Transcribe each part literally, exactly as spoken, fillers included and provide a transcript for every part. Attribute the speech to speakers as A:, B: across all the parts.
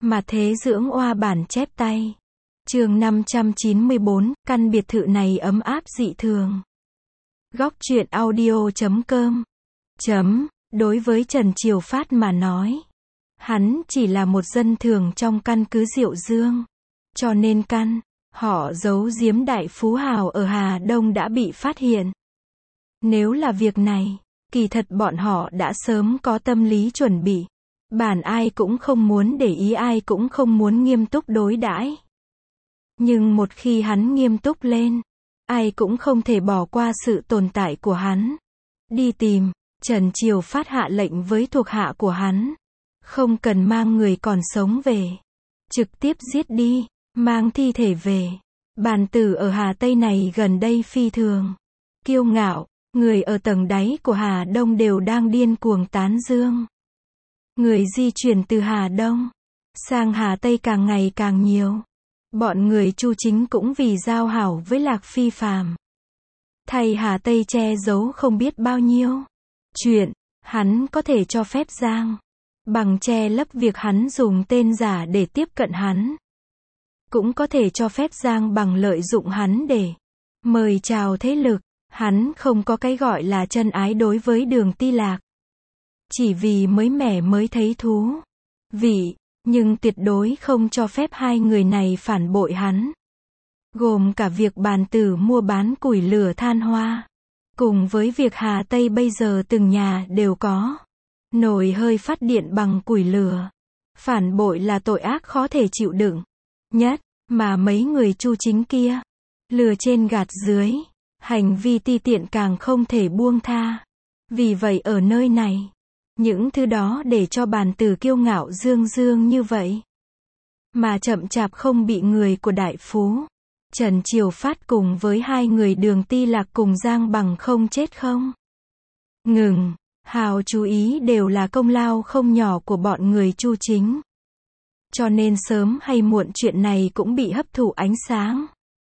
A: Mà thế dưỡng oa bản chép tay. Chương năm trăm chín mươi bốn, căn biệt thự này ấm áp dị thường. Góc truyện audio chấm com. Chấm, đối với Trần Triều Phát mà nói, hắn chỉ là một dân thường trong căn cứ Diệu Dương. Cho nên căn, họ giấu giếm đại phú hào ở Hà Đông đã bị phát hiện. Nếu là việc này, kỳ thật bọn họ đã sớm có tâm lý chuẩn bị. Bản ai cũng không muốn để ý, ai cũng không muốn nghiêm túc đối đãi. Nhưng một khi hắn nghiêm túc lên, ai cũng không thể bỏ qua sự tồn tại của hắn. Đi tìm, Trần Triều Phát hạ lệnh với thuộc hạ của hắn. Không cần mang người còn sống về. Trực tiếp giết đi, mang thi thể về. Bàn tử ở Hà Tây này gần đây phi thường kiêu ngạo, người ở tầng đáy của Hà Đông đều đang điên cuồng tán dương. Người di chuyển từ Hà Đông sang Hà Tây càng ngày càng nhiều. Bọn người Chu Chính cũng vì giao hảo với Lạc Phi Phàm, thay Hà Tây che giấu không biết bao nhiêu chuyện. Hắn có thể cho phép Giang Bằng che lấp việc hắn dùng tên giả để tiếp cận hắn. Cũng có thể cho phép Giang Bằng lợi dụng hắn để mời chào thế lực. Hắn không có cái gọi là chân ái đối với Đường Ti Lạc. Chỉ vì mới mẻ mới thấy thú vị, nhưng tuyệt đối không cho phép hai người này phản bội hắn. Gồm cả việc bàn tử mua bán củi lửa than hoa, cùng với việc Hà Tây bây giờ từng nhà đều có nồi hơi phát điện bằng củi lửa. Phản bội là tội ác khó thể chịu đựng nhất, mà mấy người Chu Chính kia, lừa trên gạt dưới, hành vi ti tiện càng không thể buông tha. Vì vậy ở nơi này, những thứ đó để cho bàn tử kiêu ngạo dương dương như vậy, mà chậm chạp không bị người của đại phú Trần Triều Phát cùng với hai người Đường Ti Lạc cùng Giang Bằng không chết không ngừng, hào chú ý đều là công lao không nhỏ của bọn người Chu Chính. Cho nên sớm hay muộn chuyện này cũng bị hấp thụ ánh sáng.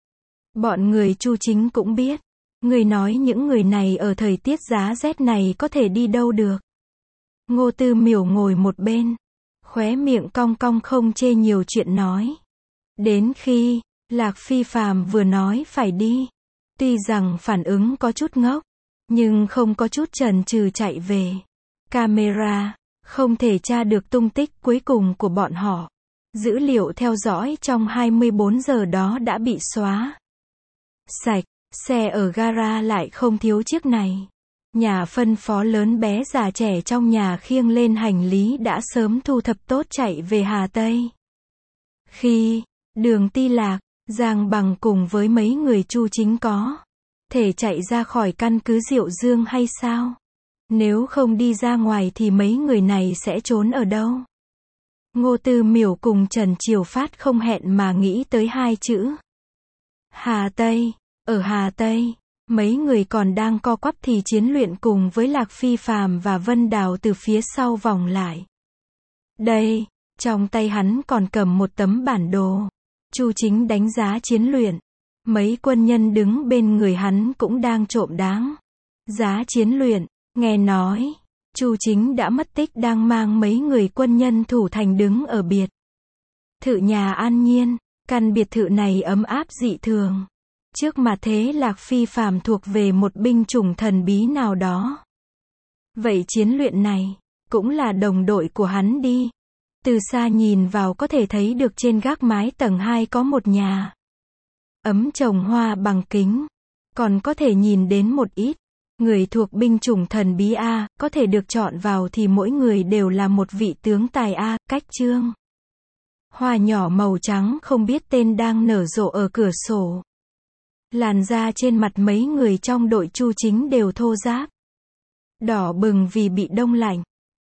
A: Bọn người Chu Chính cũng biết, người nói những người này ở thời tiết giá rét này có thể đi đâu được. Ngô Tư Miểu ngồi một bên, khóe miệng cong cong không chê nhiều chuyện nói. Đến khi Lạc Phi Phàm vừa nói phải đi, tuy rằng phản ứng có chút ngốc, nhưng không có chút chần chừ chạy về. Camera không thể tra được tung tích cuối cùng của bọn họ. Dữ liệu theo dõi trong hai mươi bốn giờ đó đã bị xóa sạch. Xe ở gara lại không thiếu chiếc này. Nhà phân phó lớn bé già trẻ trong nhà khiêng lên hành lý đã sớm thu thập tốt chạy về Hà Tây. Khi Đường Ti Lạc, Giang Bằng cùng với mấy người Chu Chính có thể chạy ra khỏi căn cứ Diệu Dương hay sao? Nếu không đi ra ngoài thì mấy người này sẽ trốn ở đâu? Ngô Tư Miểu cùng Trần Triều Phát không hẹn mà nghĩ tới hai chữ Hà Tây. Ở Hà Tây, mấy người còn đang co quắp thì chiến luyện cùng với Lạc Phi Phàm và Vân Đào từ phía sau vòng lại. Đây, trong tay hắn còn cầm một tấm bản đồ. Chu Chính đánh giá chiến luyện. Mấy quân nhân đứng bên người hắn cũng đang trộm đáng giá chiến luyện. Nghe nói, Chu Chính đã mất tích đang mang mấy người quân nhân thủ thành đứng ở biệt thự nhà An Nhiên. Căn biệt thự này ấm áp dị thường. Trước mà thế Lạc Phi Phàm thuộc về một binh chủng thần bí nào đó. Vậy chiến luyện này cũng là đồng đội của hắn đi. Từ xa nhìn vào có thể thấy được trên gác mái tầng hai có một nhà ấm trồng hoa bằng kính. Còn có thể nhìn đến một ít người thuộc binh chủng thần bí A, có thể được chọn vào thì mỗi người đều là một vị tướng tài A. Cách chương hoa nhỏ màu trắng không biết tên đang nở rộ ở cửa sổ. Làn da trên mặt mấy người trong đội Chu Chính đều thô ráp, đỏ bừng vì bị đông lạnh.